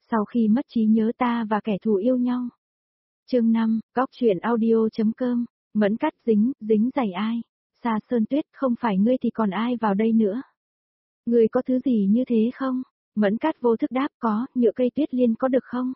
Sau khi mất trí nhớ ta và kẻ thù yêu nhau. Chương 5, góc truyện audio.com, Mẫn Cát dính giày ai? Sa Sơn Tuyết, không phải ngươi thì còn ai vào đây nữa? Ngươi có thứ gì như thế không? Mẫn Cát vô thức đáp có, nhựa cây tuyết liên có được không?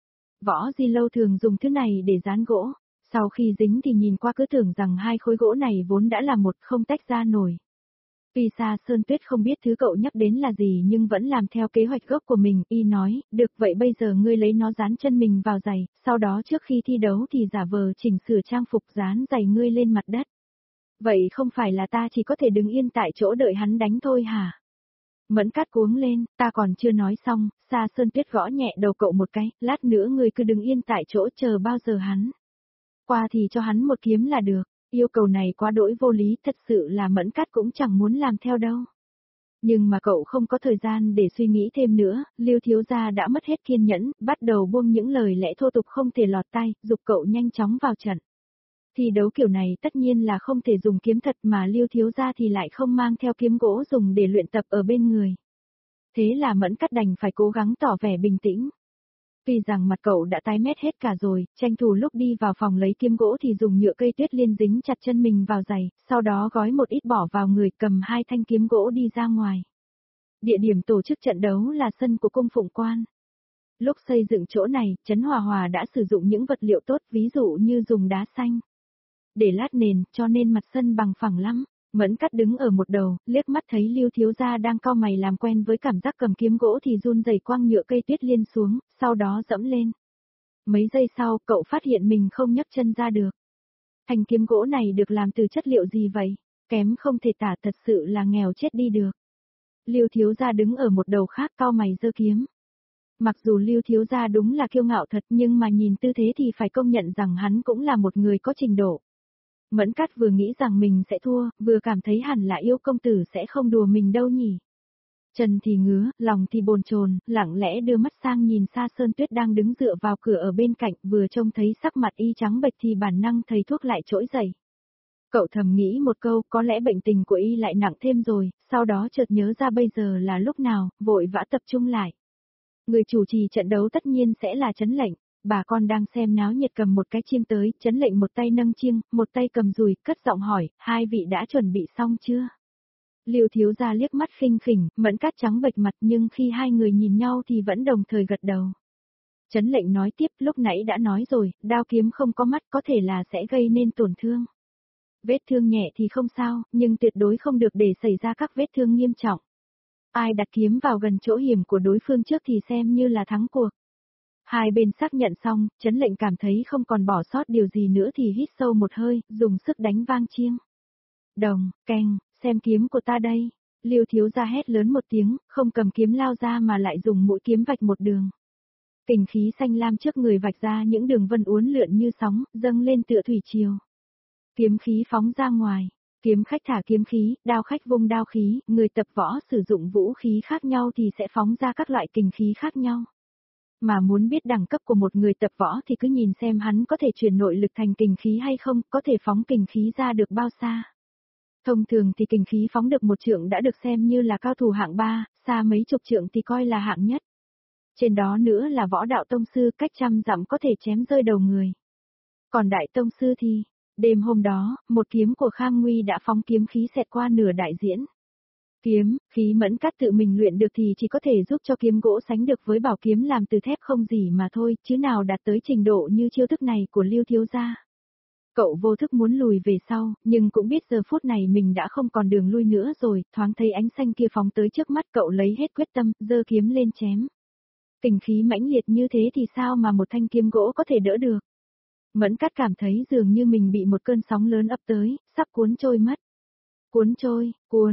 Võ Di Lâu thường dùng thứ này để dán gỗ, sau khi dính thì nhìn qua cứ tưởng rằng hai khối gỗ này vốn đã là một không tách ra nổi. Vì Sa Sơn Tuyết không biết thứ cậu nhắc đến là gì nhưng vẫn làm theo kế hoạch gốc của mình, y nói, được vậy bây giờ ngươi lấy nó dán chân mình vào giày, sau đó trước khi thi đấu thì giả vờ chỉnh sửa trang phục dán giày ngươi lên mặt đất. Vậy không phải là ta chỉ có thể đứng yên tại chỗ đợi hắn đánh thôi hả? Mẫn Cát cuống lên, ta còn chưa nói xong, Sa Sơn Tuyết gõ nhẹ đầu cậu một cái, lát nữa ngươi cứ đứng yên tại chỗ chờ bao giờ hắn qua thì cho hắn một kiếm là được. Yêu cầu này quá đỗi vô lý, thật sự là Mẫn Cát cũng chẳng muốn làm theo đâu. Nhưng mà cậu không có thời gian để suy nghĩ thêm nữa, Lưu thiếu gia đã mất hết kiên nhẫn, bắt đầu buông những lời lẽ thô tục không thể lọt tai, giục cậu nhanh chóng vào trận. Thi đấu kiểu này tất nhiên là không thể dùng kiếm thật mà Lưu thiếu gia thì lại không mang theo kiếm gỗ dùng để luyện tập ở bên người. Thế là Mẫn Cát đành phải cố gắng tỏ vẻ bình tĩnh. Vì rằng mặt cậu đã tái mét hết cả rồi, tranh thủ lúc đi vào phòng lấy kiếm gỗ thì dùng nhựa cây tuyết liên dính chặt chân mình vào giày, sau đó gói một ít bỏ vào người, cầm hai thanh kiếm gỗ đi ra ngoài. Địa điểm tổ chức trận đấu là sân của cung Phụng Quan. Lúc xây dựng chỗ này, Trấn Hòa Hòa đã sử dụng những vật liệu tốt, ví dụ như dùng đá xanh để lát nền, cho nên mặt sân bằng phẳng lắm. Mẫn Cát đứng ở một đầu, liếc mắt thấy Lưu thiếu gia đang cau mày làm quen với cảm giác cầm kiếm gỗ thì run rẩy quăng nhựa cây tuyết liên xuống, sau đó dẫm lên. Mấy giây sau, cậu phát hiện mình không nhấc chân ra được. Thanh kiếm gỗ này được làm từ chất liệu gì vậy? Kém không thể tả, thật sự là nghèo chết đi được. Lưu thiếu gia đứng ở một đầu khác cau mày giơ kiếm. Mặc dù Lưu thiếu gia đúng là kiêu ngạo thật nhưng mà nhìn tư thế thì phải công nhận rằng hắn cũng là một người có trình độ. Mẫn Cát vừa nghĩ rằng mình sẽ thua, vừa cảm thấy hẳn là Yêu công tử sẽ không đùa mình đâu nhỉ. Chân thì ngứa, lòng thì bồn chồn, lặng lẽ đưa mắt sang nhìn Sa Sơn Tuyết đang đứng dựa vào cửa ở bên cạnh, vừa trông thấy sắc mặt y trắng bệch thì bản năng thầy thuốc lại trỗi dậy. Cậu thầm nghĩ một câu, có lẽ bệnh tình của y lại nặng thêm rồi, sau đó chợt nhớ ra bây giờ là lúc nào, vội vã tập trung lại. Người chủ trì trận đấu tất nhiên sẽ là Trấn Lệnh. Bà con đang xem náo nhiệt cầm một cái chiêng tới, Trấn Lệnh một tay nâng chiêng, một tay cầm dùi, cất giọng hỏi, hai vị đã chuẩn bị xong chưa? Lưu thiếu gia liếc mắt khinh khỉnh, Mẫn Cát trắng bệch mặt nhưng khi hai người nhìn nhau thì vẫn đồng thời gật đầu. Trấn Lệnh nói tiếp, lúc nãy đã nói rồi, đao kiếm không có mắt có thể là sẽ gây nên tổn thương. Vết thương nhẹ thì không sao, nhưng tuyệt đối không được để xảy ra các vết thương nghiêm trọng. Ai đặt kiếm vào gần chỗ hiểm của đối phương trước thì xem như là thắng cuộc. Hai bên xác nhận xong, Trấn Lệnh cảm thấy không còn bỏ sót điều gì nữa thì hít sâu một hơi, dùng sức đánh vang chiêng. Đồng, keng, xem kiếm của ta đây. Lưu thiếu gia hét lớn một tiếng, không cầm kiếm lao ra mà lại dùng mũi kiếm vạch một đường. Kình khí xanh lam trước người vạch ra những đường vân uốn lượn như sóng, dâng lên tựa thủy triều. Kiếm khí phóng ra ngoài. Kiếm khách thả kiếm khí, đao khách vung đao khí, người tập võ sử dụng vũ khí khác nhau thì sẽ phóng ra các loại kình khí khác nhau. Mà muốn biết đẳng cấp của một người tập võ thì cứ nhìn xem hắn có thể chuyển nội lực thành kình khí hay không, có thể phóng kình khí ra được bao xa. Thông thường thì kình khí phóng được một trượng đã được xem như là cao thủ hạng 3, xa mấy chục trượng thì coi là hạng nhất. Trên đó nữa là võ đạo tông sư cách trăm dặm có thể chém rơi đầu người. Còn đại tông sư thì, đêm hôm đó, một kiếm của Khang Nguy đã phóng kiếm khí xẹt qua nửa đại diễn. Kiếm, khí Mẫn Cát tự mình luyện được thì chỉ có thể giúp cho kiếm gỗ sánh được với bảo kiếm làm từ thép không gì mà thôi, chứ nào đạt tới trình độ như chiêu thức này của Lưu thiếu gia. Cậu vô thức muốn lùi về sau, nhưng cũng biết giờ phút này mình đã không còn đường lui nữa rồi, thoáng thấy ánh xanh kia phóng tới trước mắt cậu lấy hết quyết tâm, giơ kiếm lên chém. Kình khí mãnh liệt như thế thì sao mà một thanh kiếm gỗ có thể đỡ được. Mẫn Cát cảm thấy dường như mình bị một cơn sóng lớn ập tới, sắp cuốn trôi mất. Cuốn trôi,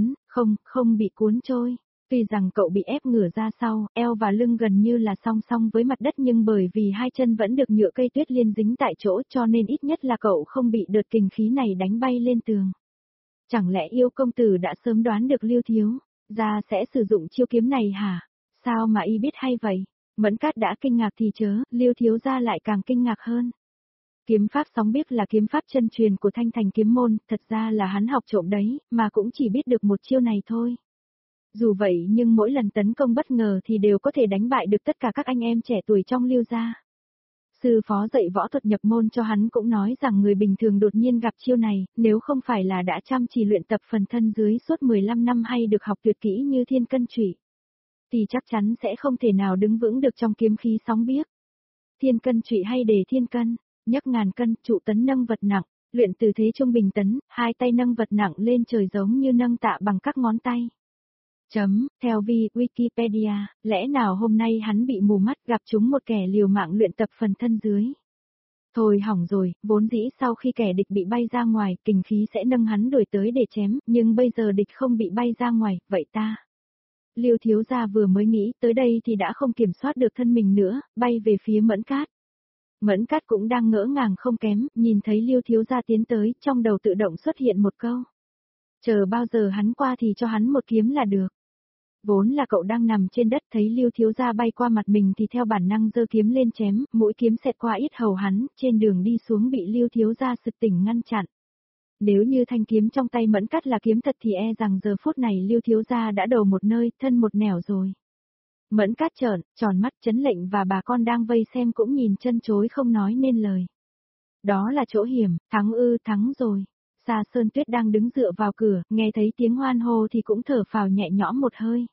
không bị cuốn trôi. Tuy rằng cậu bị ép ngửa ra sau, eo và lưng gần như là song song với mặt đất nhưng bởi vì hai chân vẫn được nhựa cây tuyết liên dính tại chỗ cho nên ít nhất là cậu không bị đợt kình khí này đánh bay lên tường. Chẳng lẽ Yêu công tử đã sớm đoán được Lưu thiếu gia sẽ sử dụng chiêu kiếm này hả? Sao mà y biết hay vậy? Mẫn Cát đã kinh ngạc thì chớ, Lưu thiếu gia lại càng kinh ngạc hơn. Kiếm pháp sóng biếc là kiếm pháp chân truyền của Thanh Thành kiếm môn, thật ra là hắn học trộm đấy, mà cũng chỉ biết được một chiêu này thôi. Dù vậy nhưng mỗi lần tấn công bất ngờ thì đều có thể đánh bại được tất cả các anh em trẻ tuổi trong Lưu gia. Sư phó dạy võ thuật nhập môn cho hắn cũng nói rằng người bình thường đột nhiên gặp chiêu này, nếu không phải là đã chăm chỉ luyện tập phần thân dưới suốt 15 năm hay được học tuyệt kỹ như thiên cân trụy, thì chắc chắn sẽ không thể nào đứng vững được trong kiếm khí sóng biếc. Thiên cân trụy hay đề thiên cân, nhấc ngàn cân, trụ tấn nâng vật nặng, luyện từ thế trung bình tấn, hai tay nâng vật nặng lên trời giống như nâng tạ bằng các ngón tay. Theo Wikipedia, lẽ nào hôm nay hắn bị mù mắt gặp chúng một kẻ liều mạng luyện tập phần thân dưới. Thôi hỏng rồi, vốn dĩ sau khi kẻ địch bị bay ra ngoài, kình khí sẽ nâng hắn đuổi tới để chém, nhưng bây giờ địch không bị bay ra ngoài, vậy ta. Liêu thiếu gia vừa mới nghĩ tới đây thì đã không kiểm soát được thân mình nữa, bay về phía Mẫn Cát. Mẫn Cát cũng đang ngỡ ngàng không kém, nhìn thấy Liêu thiếu gia tiến tới, trong đầu tự động xuất hiện một câu. Chờ bao giờ hắn qua thì cho hắn một kiếm là được. Vốn là cậu đang nằm trên đất thấy Liêu thiếu gia bay qua mặt mình thì theo bản năng giơ kiếm lên chém, mũi kiếm xẹt qua yết hầu hắn, trên đường đi xuống bị Liêu thiếu gia sực tỉnh ngăn chặn. Nếu như thanh kiếm trong tay Mẫn Cát là kiếm thật thì e rằng giờ phút này Liêu thiếu gia đã đầu một nơi, thân một nẻo rồi. Mẫn Cát tròn mắt chấn lệnh và bà con đang vây xem cũng nhìn chân chối không nói nên lời. Đó là chỗ hiểm, thắng rồi. Sa Sơn Tuyết đang đứng dựa vào cửa, nghe thấy tiếng hoan hô thì cũng thở phào nhẹ nhõm một hơi.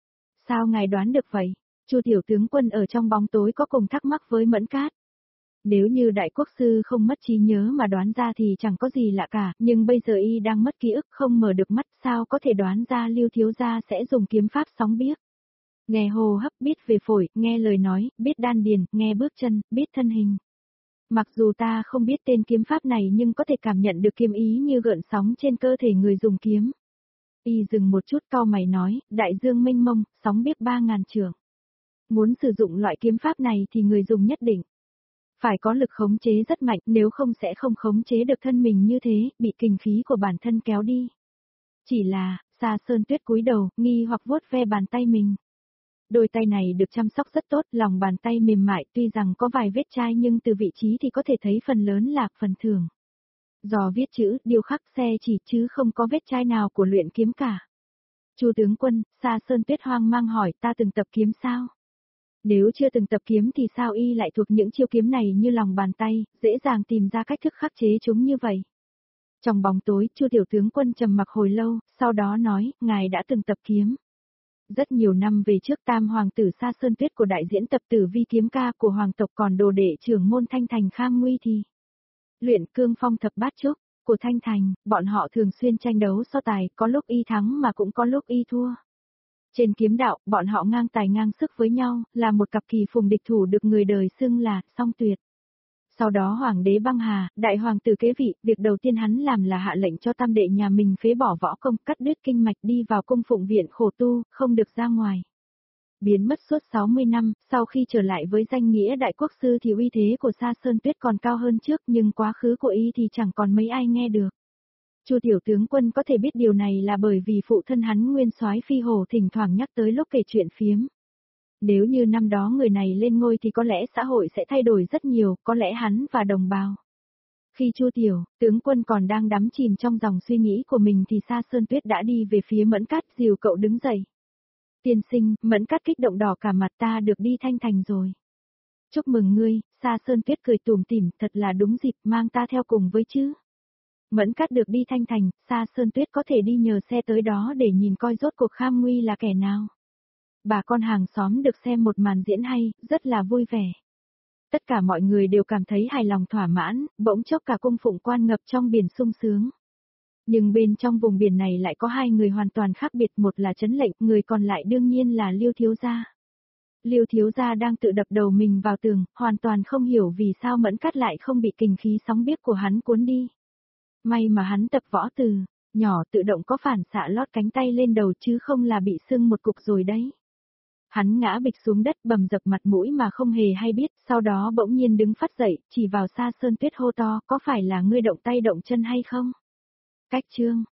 Sao ngài đoán được vậy? Chu tiểu tướng quân ở trong bóng tối có cùng thắc mắc với Mẫn Cát. Nếu như đại quốc sư không mất trí nhớ mà đoán ra thì chẳng có gì lạ cả, nhưng bây giờ y đang mất ký ức không mở được mắt, sao có thể đoán ra Liêu thiếu gia sẽ dùng kiếm pháp sóng biếc. Nghe hô hấp biết về phổi, nghe lời nói, biết đan điền, nghe bước chân, biết thân hình. Mặc dù ta không biết tên kiếm pháp này nhưng có thể cảm nhận được kiếm ý như gợn sóng trên cơ thể người dùng kiếm. Y dừng một chút cau mày nói, đại dương mênh mông, sóng biếc 3.000 trượng. Muốn sử dụng loại kiếm pháp này thì người dùng nhất định phải có lực khống chế rất mạnh, nếu không sẽ không khống chế được thân mình như thế, bị kình khí của bản thân kéo đi. Chỉ là, Sa Sơn Tuyết cúi đầu, nghi hoặc vuốt ve bàn tay mình. Đôi tay này được chăm sóc rất tốt, lòng bàn tay mềm mại, tuy rằng có vài vết chai nhưng từ vị trí thì có thể thấy phần lớn là phần thường. Dò viết chữ, điêu khắc xe chỉ chứ không có vết chai nào của luyện kiếm cả. Chu tướng quân, Sa Sơn Tuyết hoang mang hỏi, ta từng tập kiếm sao? Nếu chưa từng tập kiếm thì sao y lại thuộc những chiêu kiếm này như lòng bàn tay, dễ dàng tìm ra cách thức khắc chế chúng như vậy? Trong bóng tối, Chu tiểu tướng quân trầm mặc hồi lâu, sau đó nói, ngài đã từng tập kiếm. Rất nhiều năm về trước tam hoàng tử Sa Sơn Tuyết của đại diễn tập tử vi kiếm ca của hoàng tộc còn đồ đệ trưởng môn Thanh Thành Kham Nguy thì luyện cương phong thập bát trúc của Thanh Thành, bọn họ thường xuyên tranh đấu so tài, có lúc y thắng mà cũng có lúc y thua. Trên kiếm đạo, bọn họ ngang tài ngang sức với nhau, là một cặp kỳ phùng địch thủ được người đời xưng là song tuyệt. Sau đó hoàng đế băng hà, đại hoàng tử kế vị, việc đầu tiên hắn làm là hạ lệnh cho tam đệ nhà mình phế bỏ võ công, cắt đứt kinh mạch đi vào cung phụng viện khổ tu, không được ra ngoài. Biến mất suốt 60 năm, sau khi trở lại với danh nghĩa đại quốc sư thì uy thế của Sa Sơn Tuyết còn cao hơn trước, nhưng quá khứ của y thì chẳng còn mấy ai nghe được. Chu tiểu tướng quân có thể biết điều này là bởi vì phụ thân hắn Nguyên Soái Phi Hổ thỉnh thoảng nhắc tới lúc kể chuyện phiếm. Nếu như năm đó người này lên ngôi thì có lẽ xã hội sẽ thay đổi rất nhiều, có lẽ hắn và đồng bào. Khi Chu tiểu tướng quân còn đang đắm chìm trong dòng suy nghĩ của mình thì Sa Sơn Tuyết đã đi về phía Mẫn Cát, dìu cậu đứng dậy. Tiên sinh, Mẫn Cát kích động đỏ cả mặt, ta được đi Thanh Thành rồi. Chúc mừng ngươi, Sa Sơn Tuyết cười tủm tỉm, thật là đúng dịp, mang ta theo cùng với chứ. Mẫn Cát được đi Thanh Thành, Sa Sơn Tuyết có thể đi nhờ xe tới đó để nhìn coi rốt cuộc Kham Nguy là kẻ nào. Bà con hàng xóm được xem một màn diễn hay, rất là vui vẻ. Tất cả mọi người đều cảm thấy hài lòng thỏa mãn, bỗng chốc cả cung phụng quan ngập trong biển sung sướng. Nhưng bên trong vùng biển này lại có hai người hoàn toàn khác biệt, một là Trấn Lệnh, người còn lại đương nhiên là Liêu thiếu gia. Liêu thiếu gia đang tự đập đầu mình vào tường, hoàn toàn không hiểu vì sao Mẫn Cát lại không bị kình khí sóng biếc của hắn cuốn đi. May mà hắn tập võ từ nhỏ tự động có phản xạ lót cánh tay lên đầu chứ không là bị sưng một cục rồi đấy. Hắn ngã bịch xuống đất bầm dập mặt mũi mà không hề hay biết, sau đó bỗng nhiên đứng phắt dậy, chỉ vào Sa Sơn Tuyết hô to, có phải là ngươi động tay động chân hay không? Cách chương